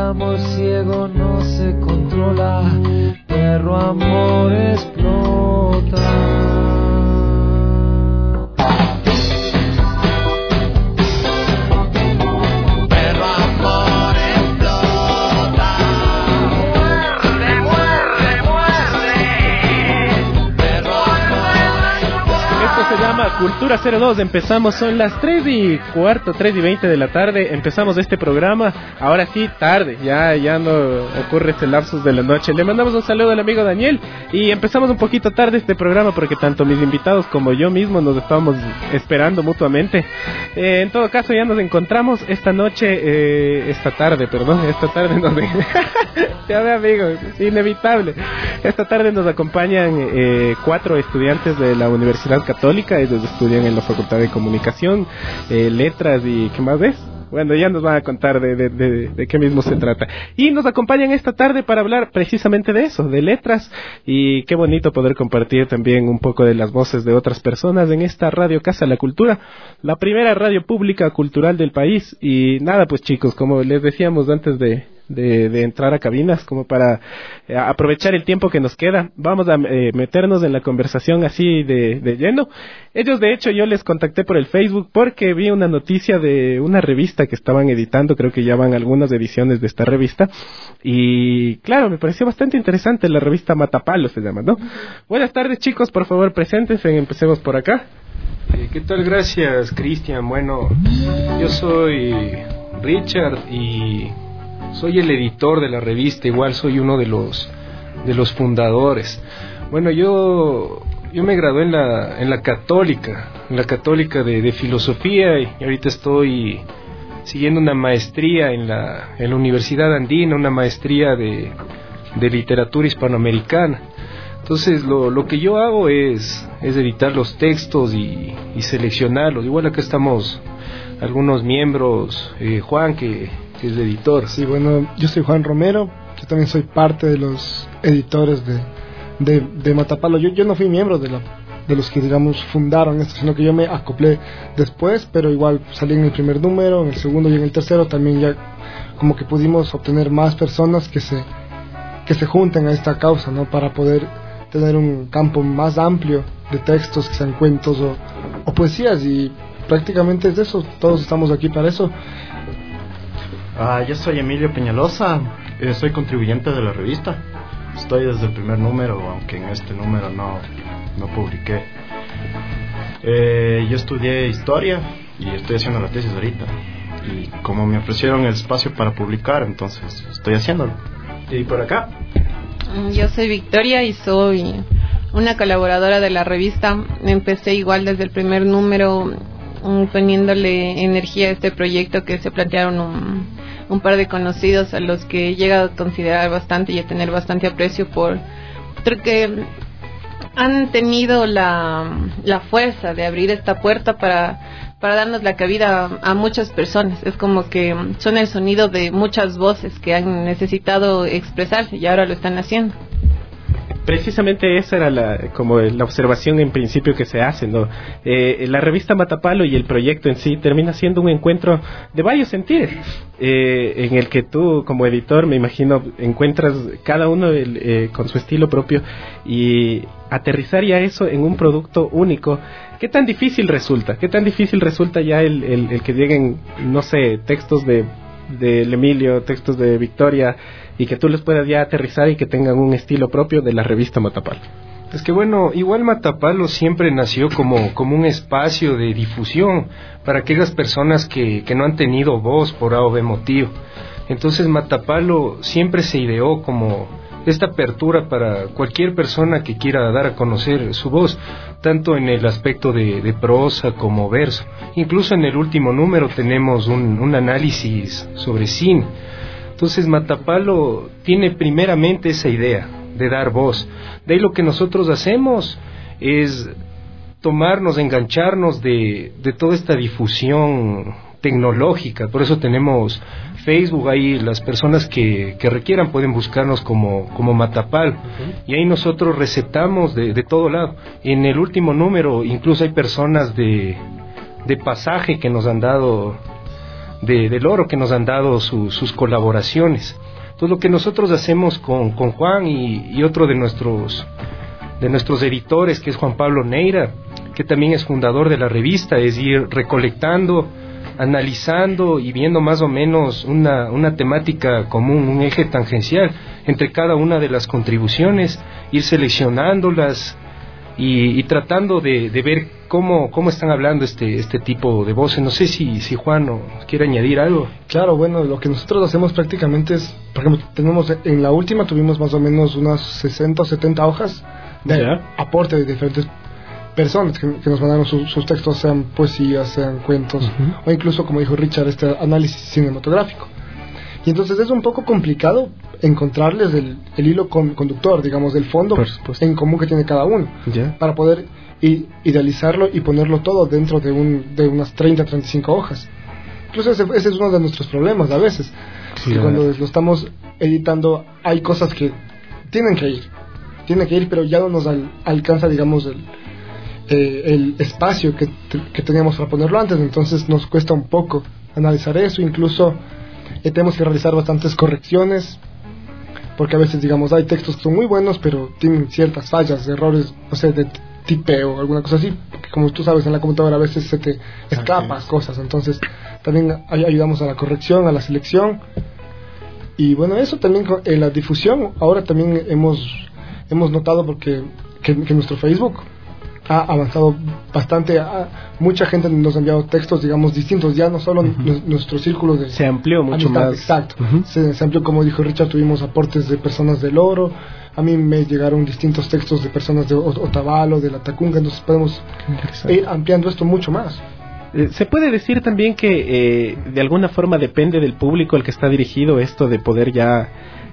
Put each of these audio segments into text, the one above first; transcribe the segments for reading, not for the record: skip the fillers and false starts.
amor ciego no se controla, perro amor explota. Se llama Cultura 02. Empezamos, son las 3:15, 3:20 de la tarde. Empezamos este programa. Ahora sí, tarde, ya no ocurre este lapsus de la noche. Le mandamos un saludo al amigo Daniel. Y empezamos un poquito tarde este programa porque tanto mis invitados como yo mismo nos estábamos esperando mutuamente. En todo caso, ya nos encontramos esta tarde nos ya ve, amigo, es inevitable. Esta tarde nos acompañan 4 estudiantes de la Universidad Católica. Ellos estudian en la Facultad de Comunicación, Letras y ¿qué más es? Bueno, ya nos van a contar de qué mismo se trata. Y nos acompañan esta tarde para hablar precisamente de eso, de letras. Y qué bonito poder compartir también un poco de las voces de otras personas en esta Radio Casa de la Cultura, la primera radio pública cultural del país. Y nada, pues chicos, como les decíamos antes de entrar a cabinas, como para aprovechar el tiempo que nos queda, vamos a meternos en la conversación así de lleno. Ellos, de hecho, yo les contacté por el Facebook porque vi una noticia de una revista que estaban editando, creo que ya van algunas ediciones de esta revista, y claro, me pareció bastante interesante. La revista Matapalo se llama, ¿no? Buenas tardes, chicos, por favor, preséntense, empecemos por acá. ¿Qué tal? Gracias, Cristian. Bueno, yo soy Richard y soy el editor de la revista, igual soy uno de los fundadores. Bueno, yo me gradué en la Católica, de Filosofía, y ahorita estoy siguiendo una maestría en la Universidad Andina, una maestría de literatura hispanoamericana. Entonces lo que yo hago es editar los textos y seleccionarlos. Igual acá estamos algunos miembros, Juan, que es el editor. Sí, bueno, yo soy Juan Romero, yo también soy parte de los editores de Matapalo. Yo no fui miembro de los que, digamos, fundaron esto, sino que yo me acoplé después, pero igual salí en el primer número, en el segundo y en el tercero también ya como que pudimos obtener más personas que se junten a esta causa, ¿no? Para poder tener un campo más amplio de textos, que sean cuentos o poesías, y prácticamente es eso, todos estamos aquí para eso. Yo soy Emilio Peñalosa, soy contribuyente de la revista. Estoy desde el primer número, aunque en este número no publiqué. Yo estudié historia y estoy haciendo la tesis ahorita. Y como me ofrecieron el espacio para publicar, entonces estoy haciéndolo. ¿Y por acá? Yo soy Victoria y soy una colaboradora de la revista. Empecé igual desde el primer número, poniéndole energía a este proyecto que se plantearon un par de conocidos a los que he llegado a considerar bastante y a tener bastante aprecio porque han tenido la fuerza de abrir esta puerta para darnos la cabida a muchas personas. Es como que son el sonido de muchas voces que han necesitado expresarse y ahora lo están haciendo. Precisamente esa era la observación en principio que se hace, ¿no? La revista Matapalo y el proyecto en sí termina siendo un encuentro de varios sentidos, en el que tú como editor, me imagino, encuentras cada uno con su estilo propio, y aterrizar ya eso en un producto único. ¿Qué tan difícil resulta? Ya el que lleguen, no sé, textos de Emilio, textos de Victoria, y que tú les puedas ya aterrizar y que tengan un estilo propio de la revista Matapalo? Es que bueno, igual Matapalo siempre nació como un espacio de difusión para aquellas personas que no han tenido voz por A o B motivo. Entonces Matapalo siempre se ideó como esta apertura para cualquier persona que quiera dar a conocer su voz, tanto en el aspecto de prosa como verso. Incluso en el último número tenemos un análisis sobre cine. Entonces Matapalo tiene primeramente esa idea de dar voz. De ahí lo que nosotros hacemos es engancharnos de toda esta difusión tecnológica. Por eso tenemos Facebook, ahí las personas que requieran pueden buscarnos como Matapalo. Y ahí nosotros receptamos de todo lado. En el último número incluso hay personas de pasaje que nos han dado del oro que nos han dado sus colaboraciones. Entonces lo que nosotros hacemos con Juan y otro de nuestros editores, que es Juan Pablo Neira, que también es fundador de la revista, es ir recolectando, analizando y viendo más o menos una temática común, un eje tangencial entre cada una de las contribuciones, ir seleccionándolas y tratando de ver cómo están hablando este tipo de voces. No sé si Juan quiere añadir algo. Claro, bueno, lo que nosotros hacemos prácticamente es, por ejemplo, en la última tuvimos más o menos unas 60 o 70 hojas de aporte de diferentes personas que nos mandaron sus textos, sean poesías, sean cuentos, o incluso, como dijo Richard, este análisis cinematográfico. Y entonces es un poco complicado encontrarles el hilo conductor, digamos, del fondo en común que tiene cada uno, para poder idealizarlo y ponerlo todo dentro de unas 30, 35 hojas. Incluso ese es uno de nuestros problemas a veces, que cuando lo estamos editando hay cosas que tienen que ir, pero ya no nos alcanza, digamos, el espacio que teníamos para ponerlo antes. Entonces nos cuesta un poco analizar eso. Incluso tenemos que realizar bastantes correcciones, porque a veces, digamos, hay textos que son muy buenos pero tienen ciertas fallas, errores, no sé, de tipeo, alguna cosa así, porque como tú sabes, en la computadora a veces se te escapan cosas. Entonces también ayudamos a la corrección, a la selección. Y bueno, eso también en la difusión. Ahora también hemos notado porque que nuestro Facebook ha avanzado bastante. Mucha gente nos ha enviado textos, digamos, distintos, ya no solo nuestro círculo de se amplió mucho más. Exacto. Se amplió, como dijo Richard, tuvimos aportes de personas del Oro. A mí me llegaron distintos textos de personas de Otavalo, de la Tacunga. Entonces podemos ir ampliando esto mucho más. Se puede decir también que de alguna forma depende del público al que está dirigido esto de poder ya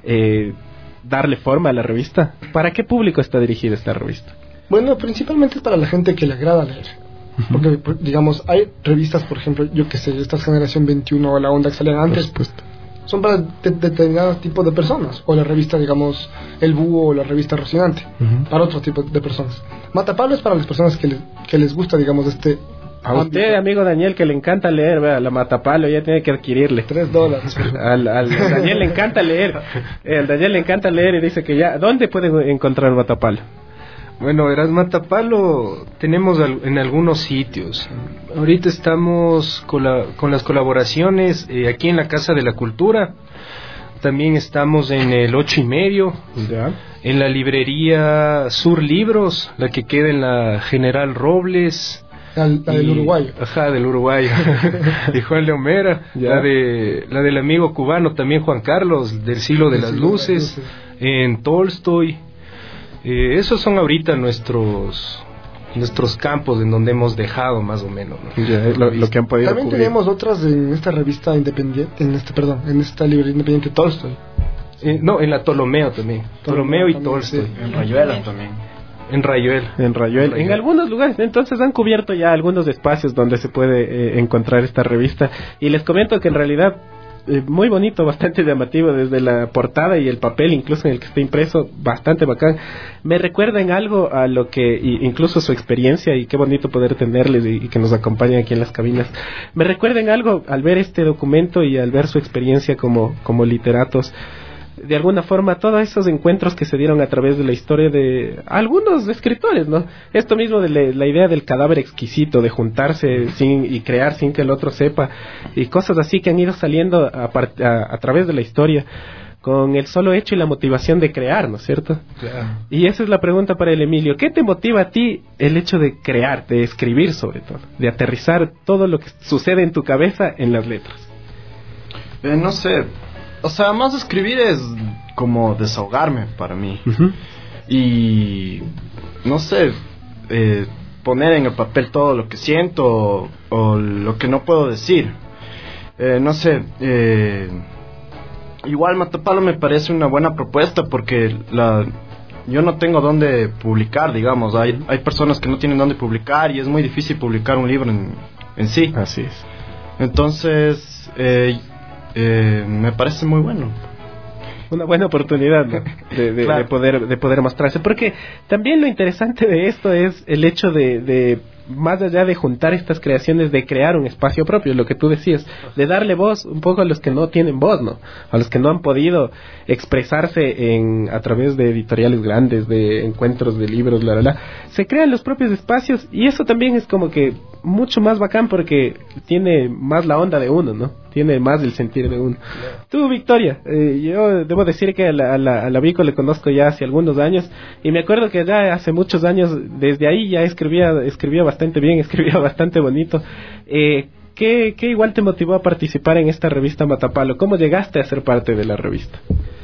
darle forma a la revista. ¿Para qué público está dirigida esta revista? Bueno, principalmente es para la gente que le agrada leer. Porque, digamos, hay revistas, por ejemplo, yo que sé, esta Generación 21 o La Onda que salían antes, son para determinados tipos de personas. O la revista, digamos, El Búho o la revista Rocinante, para otro tipo de personas. Matapalo es para las personas que les gusta, digamos, a usted, amigo Daniel, que le encanta leer, vea, la Matapalo ya tiene que adquirirle $3. Al Daniel le encanta leer. El Daniel le encanta leer y dice que ya, ¿dónde puede encontrar Matapalo? Bueno, verás, Matapalo tenemos en algunos sitios. Ahorita estamos con las colaboraciones aquí en la Casa de la Cultura. También estamos en el 8:30, en la librería Sur Libros, la que queda en la General Robles. La del Uruguayo. Ajá, del Uruguayo. Y Juan Leomera, la del amigo cubano también, Juan Carlos, del Siglo de las Luces, en Tolstoy. Esos son ahorita nuestros campos en donde hemos dejado más o menos, ¿no? Lo que han podido también cubrir. tenemos otras en esta revista independiente, en esta librería independiente Tolstoy. No, en la Ptolomeo también. Ptolomeo y Tolstoy. Sí. En Rayuela también. En Rayuela. En algunos lugares, entonces han cubierto ya algunos espacios donde se puede encontrar esta revista. Y les comento que en realidad muy bonito, bastante llamativo desde la portada y el papel incluso en el que está impreso, bastante bacán. Me recuerda en algo a lo que incluso su experiencia, y qué bonito poder tenerles y que nos acompañen aquí en las cabinas. Me recuerda en algo al ver este documento y al ver su experiencia como literatos. De alguna forma, todos esos encuentros que se dieron a través de la historia de algunos escritores, ¿no? Esto mismo de la idea del cadáver exquisito, de juntarse y crear sin que el otro sepa, y cosas así que han ido saliendo a través de la historia, con el solo hecho y la motivación de crear, ¿no es cierto? Claro. Y esa es la pregunta para el Emilio. ¿Qué te motiva a ti el hecho de crear, de escribir sobre todo, de aterrizar todo lo que sucede en tu cabeza en las letras? No sé. O sea, más escribir es como desahogarme para mí. Y no sé, poner en el papel todo lo que siento o lo que no puedo decir. No sé, igual Matapalo me parece una buena propuesta porque yo no tengo dónde publicar, digamos. Hay personas que no tienen dónde publicar y es muy difícil publicar un libro en sí. Así es. Entonces me parece muy bueno. una buena oportunidad, ¿no? Claro. de poder mostrarse, porque también lo interesante de esto es el hecho de más allá de juntar estas creaciones, de crear un espacio propio, lo que tú decías, de darle voz un poco a los que no tienen voz, ¿no? A los que no han podido expresarse a través de editoriales grandes, de encuentros de libros, se crean los propios espacios, y eso también es como que mucho más bacán porque tiene más la onda de uno, ¿no? Tiene más el sentir de uno. Tú, Victoria, yo debo decir que a la Vico le conozco ya hace algunos años, y me acuerdo que ya hace muchos años, desde ahí ya escribía bastante bien, escribía bastante bonito. ¿Qué igual te motivó a participar en esta revista Matapalo? ¿Cómo llegaste a ser parte de la revista?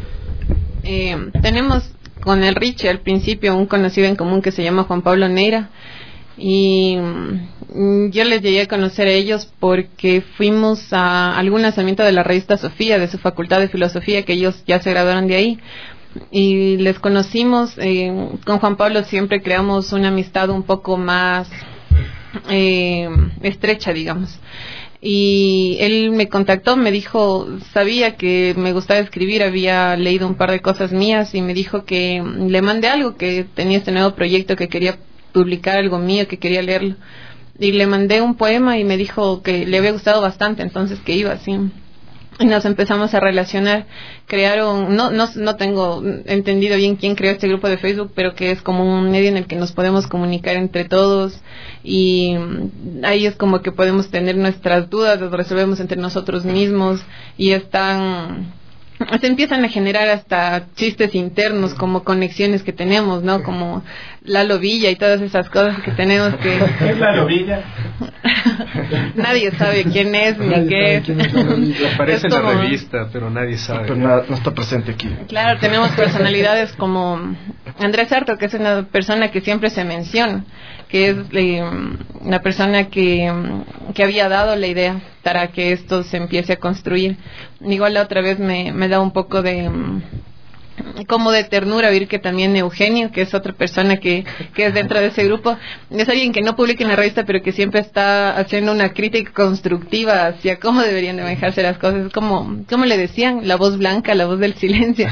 Tenemos con el Richie al principio un conocido en común que se llama Juan Pablo Neira, y yo les llegué a conocer a ellos porque fuimos a algún lanzamiento de la revista Sofía, de su facultad de filosofía, que ellos ya se graduaron de ahí, y les conocimos. Con Juan Pablo siempre creamos una amistad un poco más estrecha, digamos, y él me contactó, me dijo, sabía que me gustaba escribir, había leído un par de cosas mías, y me dijo que le mandé algo, que tenía este nuevo proyecto, que quería publicar algo mío, que quería leerlo, y le mandé un poema y me dijo que le había gustado bastante, entonces que iba así, y nos empezamos a relacionar. Crearon, no tengo entendido bien quién creó este grupo de Facebook, pero que es como un medio en el que nos podemos comunicar entre todos, y ahí es como que podemos tener nuestras dudas, las resolvemos entre nosotros mismos, y se empiezan a generar hasta chistes internos, como conexiones que tenemos, ¿no? Como Lalo Villa y todas esas cosas que tenemos que... ¿Qué es Lalo Villa? Nadie sabe quién es ni qué es. Aparece en como... la revista, pero nadie sabe. Pero no está presente aquí. Claro, tenemos personalidades como Andrés Sarto, que es una persona que siempre se menciona, que es la persona que había dado la idea para que esto se empiece a construir. Igual la otra vez me da un poco de como de ternura ver que también Eugenio, que es otra persona que es dentro de ese grupo, es alguien que no publica en la revista, pero que siempre está haciendo una crítica constructiva hacia cómo deberían de manejarse las cosas, como le decían, la voz blanca, la voz del silencio.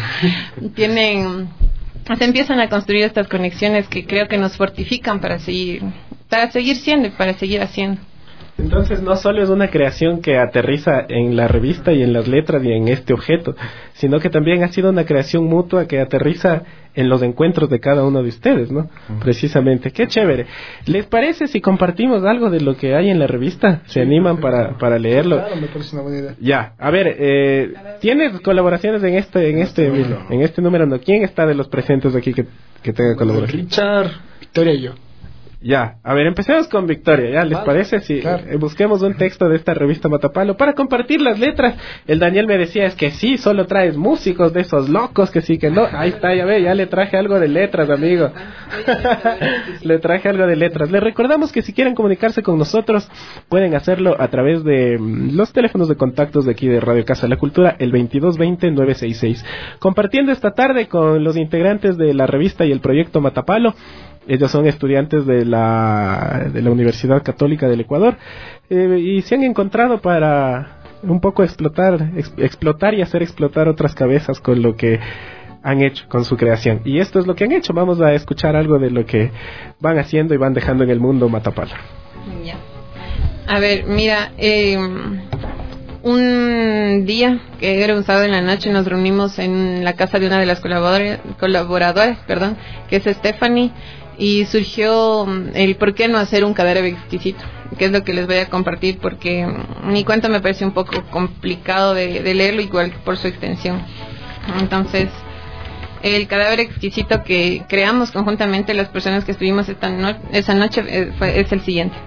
Se empiezan a construir estas conexiones que creo que nos fortifican para seguir siendo y para seguir haciendo. Entonces no solo es una creación que aterriza en la revista y en las letras y en este objeto, sino que también ha sido una creación mutua que aterriza en los encuentros de cada uno de ustedes, ¿no? Precisamente. ¡Qué chévere! ¿Les parece si compartimos algo de lo que hay en la revista? ¿Se animan para leerlo? Claro, me parece una buena idea. Ya, a ver, ¿tienes colaboraciones en este número? ¿No? ¿Quién está de los presentes aquí que tenga colaboración? Richard, Victoria y yo. Ya, a ver, empecemos con Victoria, ¿ya? ¿Les parece? Si busquemos un texto de esta revista Matapalo para compartir las letras. El Daniel me decía, es que sí, solo traes músicos de esos locos, que sí, que no. Ahí está, ya ve, ya le traje algo de letras, amigo. Le traje algo de letras. Les recordamos que si quieren comunicarse con nosotros, pueden hacerlo a través de los teléfonos de contactos de aquí de Radio Casa de la Cultura, el 2220-966. Compartiendo esta tarde con los integrantes de la revista y el proyecto Matapalo. Ellos son estudiantes de la Universidad Católica del Ecuador, y se han encontrado para un poco explotar y hacer explotar otras cabezas con lo que han hecho con su creación. Y esto es lo que han hecho. Vamos a escuchar algo de lo que van haciendo y van dejando en el mundo Matapalo. Ya. A ver, mira, un día, que era un sábado en la noche, nos reunimos en la casa de una de las colaboradoras, que es Stephanie, y surgió el por qué no hacer un cadáver exquisito, que es lo que les voy a compartir, porque mi cuento me parece un poco complicado de leerlo, igual por su extensión. Entonces, el cadáver exquisito que creamos conjuntamente las personas que estuvimos esa noche es el siguiente.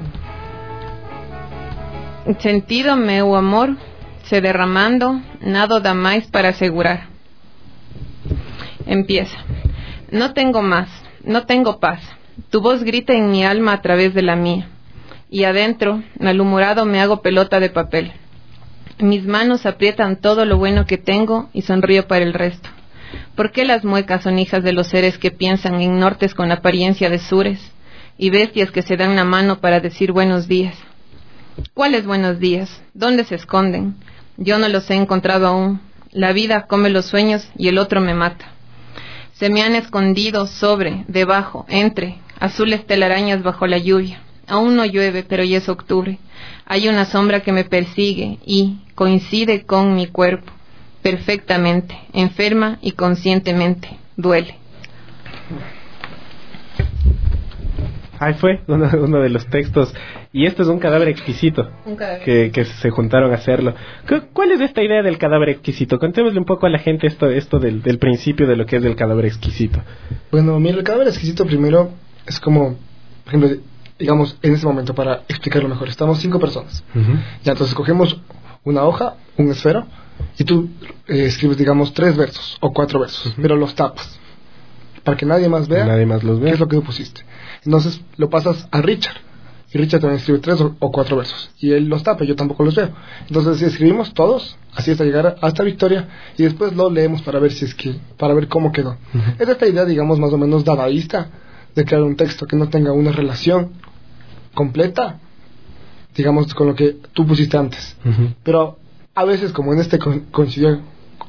Sentido meu amor se derramando, nado da mais para asegurar. Empieza. No tengo más, no tengo paz. Tu voz grita en mi alma a través de la mía. Y adentro, malhumorado, me hago pelota de papel. Mis manos aprietan todo lo bueno que tengo y sonrío para el resto. ¿Por qué las muecas son hijas de los seres que piensan en nortes con apariencia de sures y bestias que se dan la mano para decir buenos días? ¿Cuáles buenos días? ¿Dónde se esconden? Yo no los he encontrado aún. La vida come los sueños y el otro me mata. Se me han escondido sobre, debajo, entre, azules telarañas bajo la lluvia. Aún no llueve, pero ya es octubre. Hay una sombra que me persigue y coincide con mi cuerpo, perfectamente, enferma y conscientemente. Duele. Ahí fue uno de los textos. Y este es un cadáver exquisito. Un cadáver. Que se juntaron a hacerlo. ¿Cuál es esta idea del cadáver exquisito? Contémosle un poco a la gente esto del principio de lo que es el cadáver exquisito. Bueno, mira, el cadáver exquisito primero es como, por ejemplo, digamos, en ese momento, para explicarlo mejor, estamos 5 personas. Ya, entonces cogemos una hoja, un esfero, y tú escribes, digamos, 3 versos o 4 versos, pero los tapas, para que nadie más vea, qué es lo que tú pusiste. Entonces lo pasas a Richard, y Richard también escribe 3 o 4 versos, y él los tapa, yo tampoco los veo. Entonces escribimos todos, así hasta llegar hasta Victoria, y después lo leemos para ver para ver cómo quedó. Es esta idea, digamos, más o menos dadaísta, de crear un texto que no tenga una relación completa, digamos, con lo que tú pusiste antes. Pero a veces, como en este coincidieron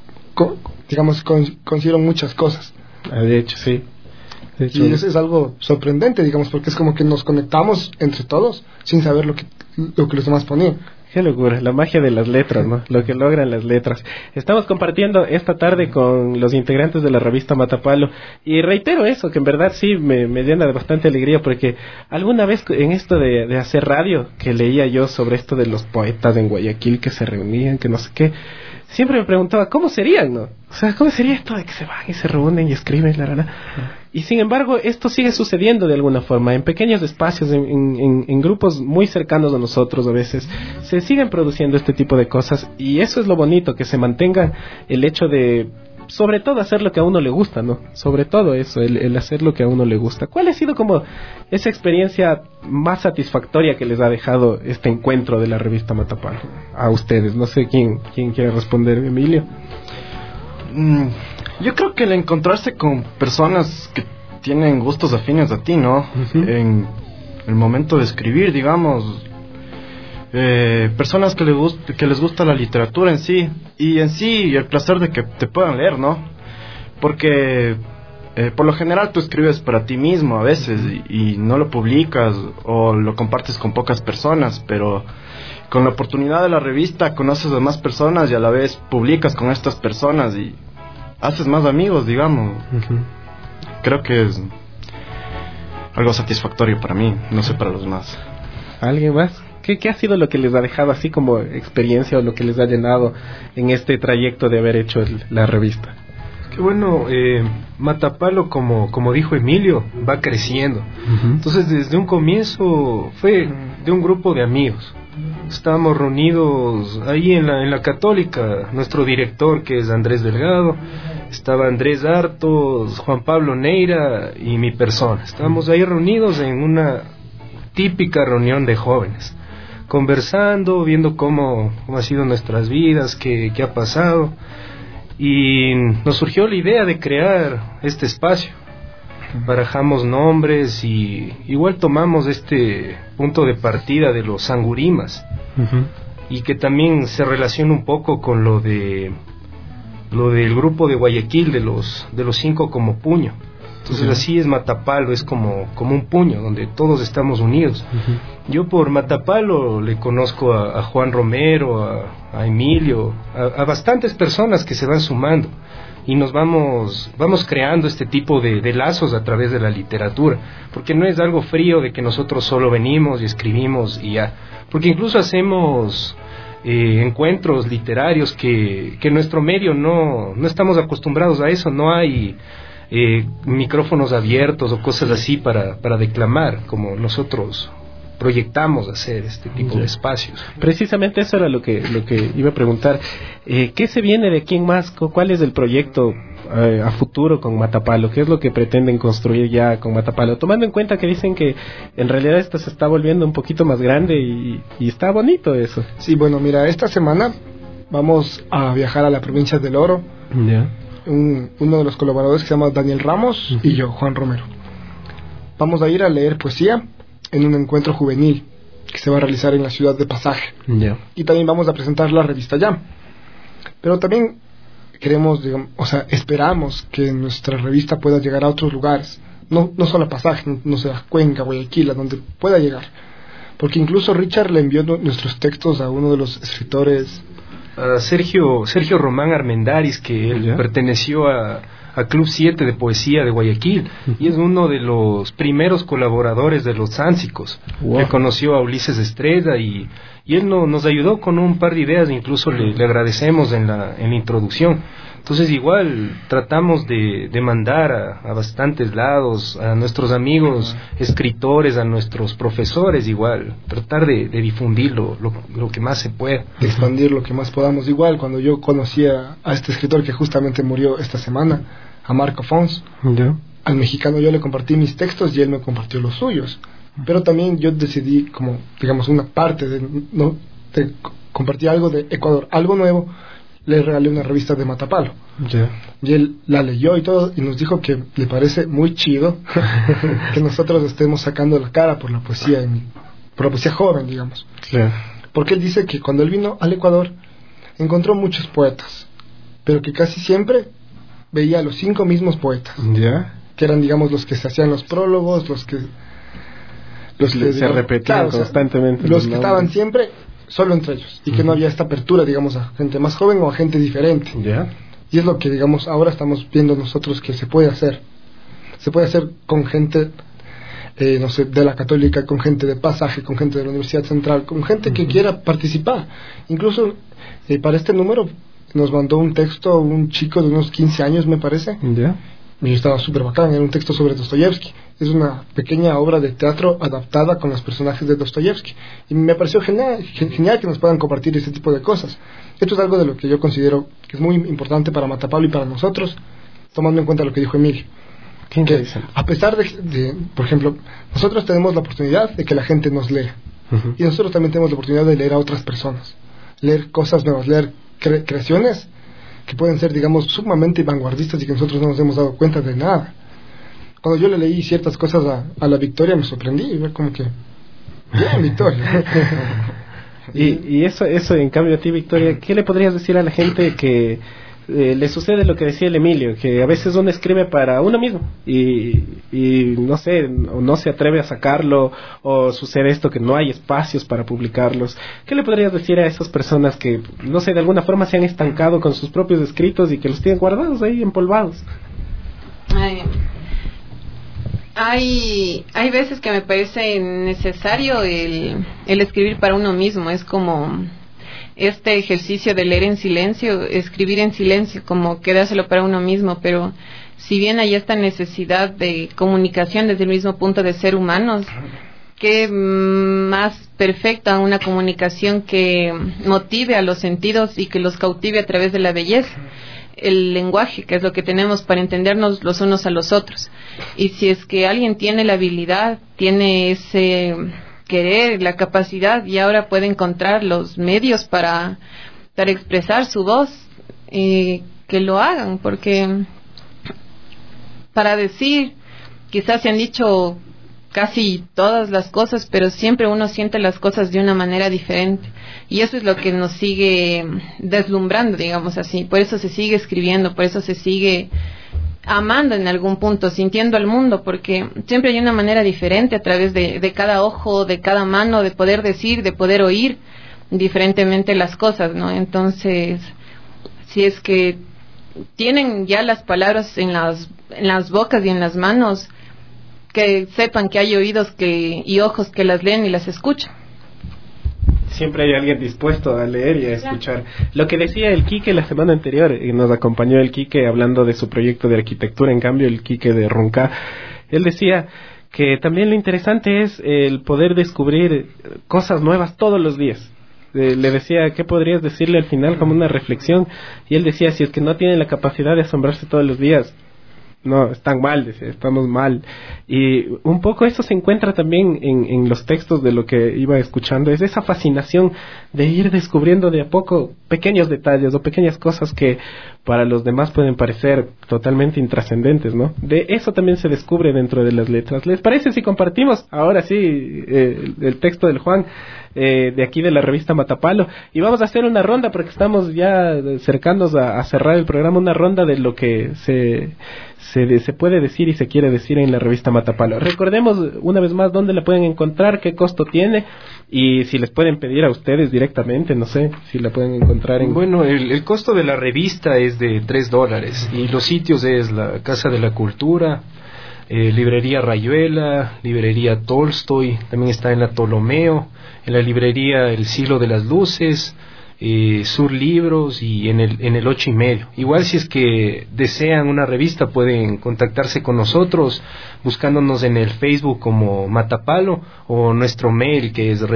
muchas cosas. De hecho, sí. Y eso es algo sorprendente, digamos, porque es como que nos conectamos entre todos sin saber lo que los demás ponían. Qué locura, la magia de las letras, ¿no? Lo que logran las letras. Estamos compartiendo esta tarde con los integrantes de la revista Matapalo, y reitero eso, que en verdad sí me llena de bastante alegría, porque alguna vez en esto de hacer radio, que leía yo sobre esto de los poetas en Guayaquil que se reunían, que no sé qué, siempre me preguntaba, ¿cómo serían, no? O sea, ¿cómo sería esto de que se van y se reúnen y escriben, Y sin embargo, esto sigue sucediendo de alguna forma, en pequeños espacios, en grupos muy cercanos a nosotros a veces, se siguen produciendo este tipo de cosas, y eso es lo bonito, que se mantenga el hecho de, sobre todo, hacer lo que a uno le gusta, ¿no? Sobre todo eso, el hacer lo que a uno le gusta. ¿Cuál ha sido como esa experiencia más satisfactoria que les ha dejado este encuentro de la revista Matapalo a ustedes? No sé quién quiere responder, Emilio. Yo creo que el encontrarse con personas que tienen gustos afines a ti, ¿no? En el momento de escribir, digamos, personas que les gusta la literatura en sí, y en sí el placer de que te puedan leer, ¿no? Porque por lo general tú escribes para ti mismo a veces y no lo publicas o lo compartes con pocas personas, pero con la oportunidad de la revista conoces a más personas y a la vez publicas con estas personas y haces más amigos, digamos. Creo que es algo satisfactorio para mí, no sé para los demás. ¿Alguien más? ¿Qué ha sido lo que les ha dejado así como experiencia, o lo que les ha llenado en este trayecto de haber hecho la revista? Que bueno, Matapalo, como dijo Emilio, va creciendo. Entonces, desde un comienzo fue de un grupo de amigos. Estábamos reunidos ahí en la Católica, nuestro director, que es Andrés Delgado, estaba Andrés Hartos, Juan Pablo Neira y mi persona. Estábamos ahí reunidos en una típica reunión de jóvenes, conversando, viendo cómo ha sido nuestras vidas, qué ha pasado, y nos surgió la idea de crear este espacio. Barajamos nombres y igual tomamos este punto de partida de los sangurimas, y que también se relaciona un poco con lo del grupo de Guayaquil, de los 5 como puño. Entonces así es Matapalo, es como un puño donde todos estamos unidos. Yo por Matapalo le conozco a Juan Romero, a Emilio, a bastantes personas que se van sumando, y nos vamos creando este tipo de lazos a través de la literatura, porque no es algo frío de que nosotros solo venimos y escribimos y ya, porque incluso hacemos encuentros literarios que en nuestro medio no estamos acostumbrados a eso. No hay micrófonos abiertos o cosas así para declamar, como nosotros proyectamos hacer este tipo de espacios. Precisamente eso era lo que iba a preguntar. ¿Qué se viene de quién más? ¿Cuál es el proyecto a futuro con Matapalo? ¿Qué es lo que pretenden construir ya con Matapalo? Tomando en cuenta que dicen que en realidad esto se está volviendo un poquito más grande y está bonito eso. Sí, bueno, mira, esta semana vamos a viajar a la provincia del Oro. Uno de los colaboradores que se llama Daniel Ramos y yo, Juan Romero. Vamos a ir a leer poesía en un encuentro juvenil que se va a realizar en la ciudad de Pasaje. Y también vamos a presentar la revista Ya. Pero también queremos, digamos, o sea, esperamos que nuestra revista pueda llegar a otros lugares, no solo a Pasaje, no sé, a Cuenca, Guayaquil, a donde pueda llegar, porque incluso Richard le envió nuestros textos a uno de los escritores, a Sergio Román Armendáriz, que él perteneció a Club 7 de Poesía de Guayaquil, y es uno de los primeros colaboradores de los Sánsicos, que conoció a Ulises Estrella, y él nos ayudó con un par de ideas, incluso le agradecemos en la introducción. Entonces igual tratamos de mandar a bastantes lados, a nuestros amigos escritores, a nuestros profesores, igual tratar de difundir lo que más se puede, de expandir lo que más podamos. Igual cuando yo conocí a este escritor que justamente murió esta semana, a Marco Fons, al mexicano, yo le compartí mis textos y él me compartió los suyos, pero también yo decidí, como digamos una parte de compartir algo de Ecuador, algo nuevo. Le regalé una revista de Matapalo, y él la leyó y todo, y nos dijo que le parece muy chido que nosotros estemos sacando la cara por la poesía joven, digamos, porque él dice que cuando él vino al Ecuador encontró muchos poetas, pero que casi siempre veía a los 5 mismos poetas, que eran, digamos, los que se hacían los prólogos, los que se repetían constantemente, los que estaban siempre solo entre ellos, y que no había esta apertura, digamos, a gente más joven o a gente diferente. Y es lo que, digamos, ahora estamos viendo nosotros que se puede hacer con gente, no sé, de la Católica, con gente de Pasaje, con gente de la Universidad Central, con gente que quiera participar. Incluso para este número nos mandó un texto un chico de unos 15 años, me parece, y estaba súper bacán. Era un texto sobre Dostoyevsky. Es una pequeña obra de teatro adaptada con los personajes de Dostoyevsky, y me pareció genial que nos puedan compartir ese tipo de cosas. Esto es algo de lo que yo considero que es muy importante para Matapalo y para nosotros, tomando en cuenta lo que dijo Emilio, que a pesar de por ejemplo, nosotros tenemos la oportunidad de que la gente nos lea, y nosotros también tenemos la oportunidad de leer a otras personas, leer cosas nuevas, leer creaciones que pueden ser, digamos, sumamente vanguardistas y que nosotros no nos hemos dado cuenta de nada. Cuando yo le leí ciertas cosas a la Victoria, me sorprendí, y ver como que bien, Victoria. y eso en cambio a ti, Victoria, ¿qué le podrías decir a la gente que le sucede lo que decía el Emilio, que a veces uno escribe para uno mismo y no sé, o no se atreve a sacarlo, o sucede esto que no hay espacios para publicarlos? ¿Qué le podrías decir a esas personas que, no sé, de alguna forma se han estancado con sus propios escritos y que los tienen guardados ahí, empolvados? Hay veces que me parece necesario el escribir para uno mismo. Es como este ejercicio de leer en silencio, escribir en silencio, como quedárselo para uno mismo. Pero si bien hay esta necesidad de comunicación desde el mismo punto de ser humanos, qué más perfecta una comunicación que motive a los sentidos y que los cautive a través de la belleza, el lenguaje, que es lo que tenemos para entendernos los unos a los otros. Y si es que alguien tiene la habilidad, tiene ese querer, la capacidad, y ahora puede encontrar los medios para expresar su voz, que lo hagan, porque para decir, quizás se han dicho casi todas las cosas, pero siempre uno siente las cosas de una manera diferente, y eso es lo que nos sigue deslumbrando, digamos así. Por eso se sigue escribiendo, por eso se sigue amando en algún punto, sintiendo al mundo, porque siempre hay una manera diferente a través de cada ojo, de cada mano, de poder decir, de poder oír diferentemente las cosas, ¿no? Entonces, si es que tienen ya las palabras en las bocas y en las manos, que sepan que hay oídos y ojos que las leen y las escuchan. Siempre hay alguien dispuesto a leer y a escuchar. Lo que decía el Quique la semana anterior, nos acompañó el Quique hablando de su proyecto de arquitectura, en cambio el Quique de Ronca, él decía que también lo interesante es el poder descubrir cosas nuevas todos los días. Le decía, ¿qué podrías decirle al final como una reflexión? Y él decía, si es que no tiene la capacidad de asombrarse todos los días, no, están mal, decía, estamos mal. Y un poco eso se encuentra también en los textos de lo que iba escuchando, es esa fascinación de ir descubriendo de a poco pequeños detalles o pequeñas cosas que para los demás pueden parecer totalmente intrascendentes, ¿no? De eso también se descubre dentro de las letras. ¿Les parece si compartimos ahora sí el texto del Juan? de aquí de la revista Matapalo, y vamos a hacer una ronda porque estamos ya cercanos a cerrar el programa, una ronda de lo que se puede decir y se quiere decir en la revista Matapalo. Recordemos una vez más dónde la pueden encontrar, qué costo tiene y si les pueden pedir a ustedes directamente, no sé, si la pueden encontrar en... Bueno, el costo de la revista es de $3 y los sitios es la Casa de la Cultura, Librería Rayuela, Librería Tolstoy, también está en la Ptolomeo, en la librería El Siglo de las Luces, Sur Libros y en el 8:30. Igual si es que desean una revista pueden contactarse con nosotros buscándonos en el Facebook como Matapalo o nuestro mail que es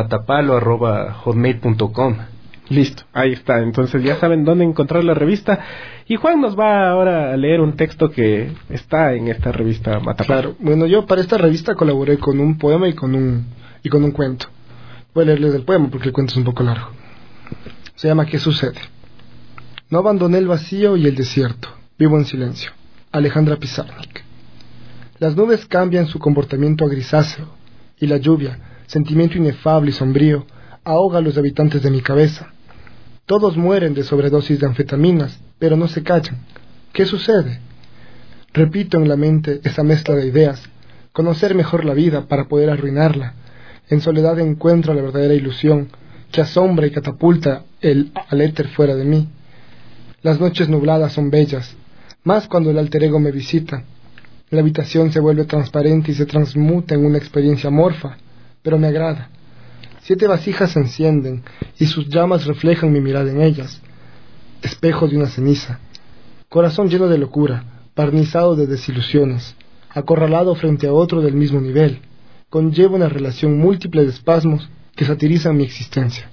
revistamatapalo@hotmail.com. Listo, ahí está, entonces ya saben dónde encontrar la revista y Juan nos va ahora a leer un texto que está en esta revista Matapalo. Claro, bueno, yo para esta revista colaboré con un poema y con un cuento. Voy a leerles el poema porque el cuento es un poco largo. Se llama ¿Qué sucede? No abandoné el vacío y el desierto. Vivo en silencio. Alejandra Pizarnik. Las nubes cambian su comportamiento a grisáceo y la lluvia, sentimiento inefable y sombrío, ahoga a los habitantes de mi cabeza. Todos mueren de sobredosis de anfetaminas, pero no se callan. ¿Qué sucede? Repito en la mente esa mezcla de ideas. Conocer mejor la vida para poder arruinarla. En soledad encuentro la verdadera ilusión que asombra y catapulta al éter fuera de mí. Las noches nubladas son bellas, más cuando el alter ego me visita. La habitación se vuelve transparente y se transmuta en una experiencia amorfa, pero me agrada. 7 vasijas se encienden y sus llamas reflejan mi mirada en ellas. Espejos de una ceniza. Corazón lleno de locura, barnizado de desilusiones, acorralado frente a otro del mismo nivel. Conlleva una relación múltiple de espasmos que satirizan mi existencia.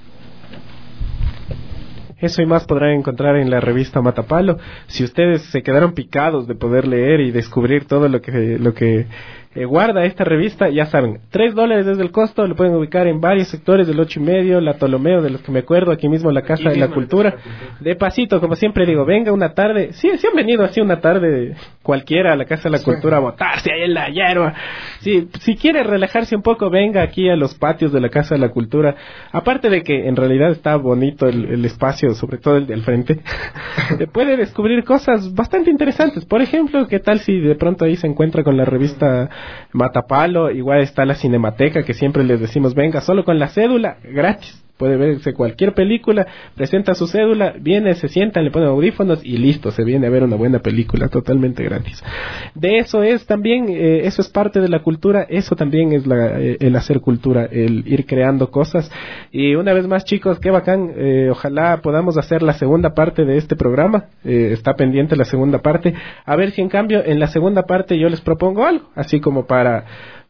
Eso y más podrán encontrar en la revista Matapalo. Si ustedes se quedaron picados de poder leer y descubrir todo lo que guarda esta revista, ya saben, $3 es el costo, lo pueden ubicar en varios sectores del 8:30, la Ptolomeo, de los que me acuerdo, aquí mismo la Casa de la Cultura. De pasito, como siempre digo, venga una tarde, sí han venido así una tarde cualquiera a la Casa de la Cultura a botarse ahí en la hierba. Sí, si quiere relajarse un poco, venga aquí a los patios de la Casa de la Cultura. Aparte de que en realidad está bonito el espacio, sobre todo el del frente, puede descubrir cosas bastante interesantes. Por ejemplo, ¿qué tal si de pronto ahí se encuentra con la revista Matapalo? Igual está la Cinemateca, que siempre les decimos, venga, solo con la cédula, gratis. Puede verse cualquier película, presenta su cédula, viene, se sienta, le pone audífonos y listo, se viene a ver una buena película totalmente gratis. De eso es también, eso es parte de la cultura, eso también es el hacer cultura, el ir creando cosas. Y una vez más, chicos, qué bacán, ojalá podamos hacer la segunda parte de este programa, está pendiente la segunda parte, a ver si en cambio en la segunda parte yo les propongo algo, así como para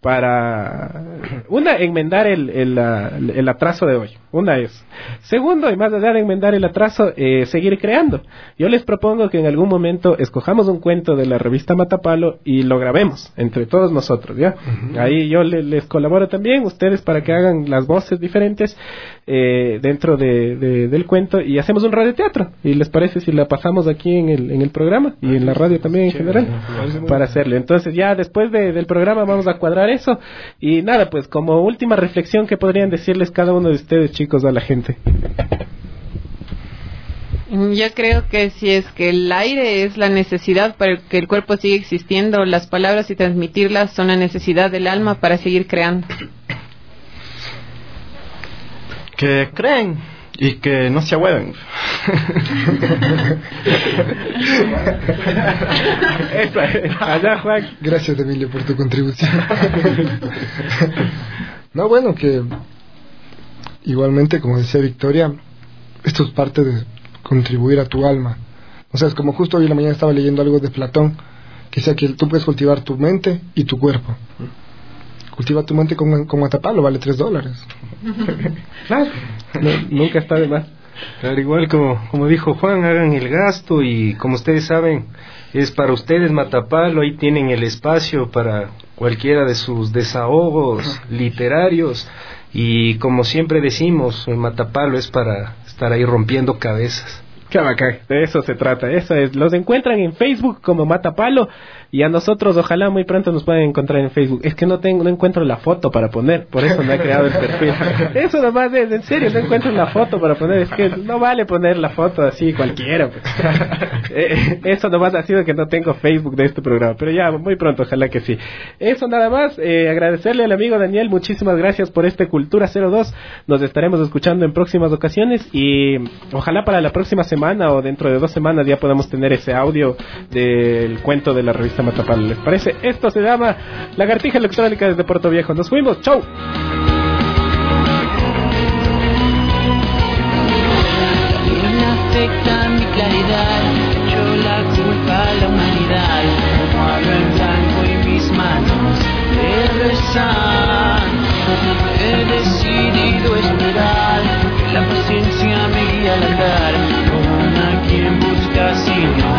enmendar el atraso de hoy. Una es. Segundo, y más allá de enmendar el atraso, seguir creando. Yo les propongo que en algún momento escojamos un cuento de la revista Matapalo y lo grabemos entre todos nosotros, ¿ya? Uh-huh. Ahí yo les colaboro también, ustedes para que hagan las voces diferentes dentro del cuento y hacemos un radioteatro. ¿Y les parece si la pasamos aquí en el programa y en la radio también en general? Para hacerle. Entonces ya después del programa vamos a cuadrar eso. Y nada, pues como última reflexión, ¿qué podrían decirles cada uno de ustedes, chicos, a la gente? Yo creo que si es que el aire es la necesidad para que el cuerpo siga existiendo, las palabras y transmitirlas son la necesidad del alma para seguir creando. Que creen y que no se ahueven. Allá, Juan. Gracias, Emilio, por tu contribución. No, bueno, que igualmente, como decía Victoria, esto es parte de contribuir a tu alma. O sea, es como justo hoy en la mañana estaba leyendo algo de Platón, que decía que tú puedes cultivar tu mente y tu cuerpo. Cultiva tu mente con Matapalo, vale $3. Claro, nunca está de más. Claro, igual como dijo Juan, hagan el gasto y como ustedes saben, es para ustedes Matapalo, ahí tienen el espacio para cualquiera de sus desahogos literarios y como siempre decimos, Matapalo es para estar ahí rompiendo cabezas. Qué bacán, de eso se trata, eso es. Los encuentran en Facebook como Matapalo y a nosotros ojalá muy pronto nos puedan encontrar en Facebook. Es que no encuentro la foto para poner, por eso no he creado el perfil. Eso nomás es, en serio, no encuentro la foto para poner, es que no vale poner la foto así cualquiera. Pues. Eso nomás ha sido que no tengo Facebook de este programa, pero ya muy pronto, ojalá que sí. Eso nada más, agradecerle al amigo Daniel, muchísimas gracias por este Cultura 02. Nos estaremos escuchando en próximas ocasiones y ojalá para la próxima semana o dentro de 2 semanas ya podamos tener ese audio del cuento de la revista Matapalo. ¿Les parece? Esto se llama Lagartija Electrónica desde Puerto Viejo. Nos fuimos, chau. Me afecta mi claridad, yo la culpa a la humanidad, como hablo en blanco y mis manos de rezar. He decidido esperar, la paciencia me guía al andar, con a quien busca si no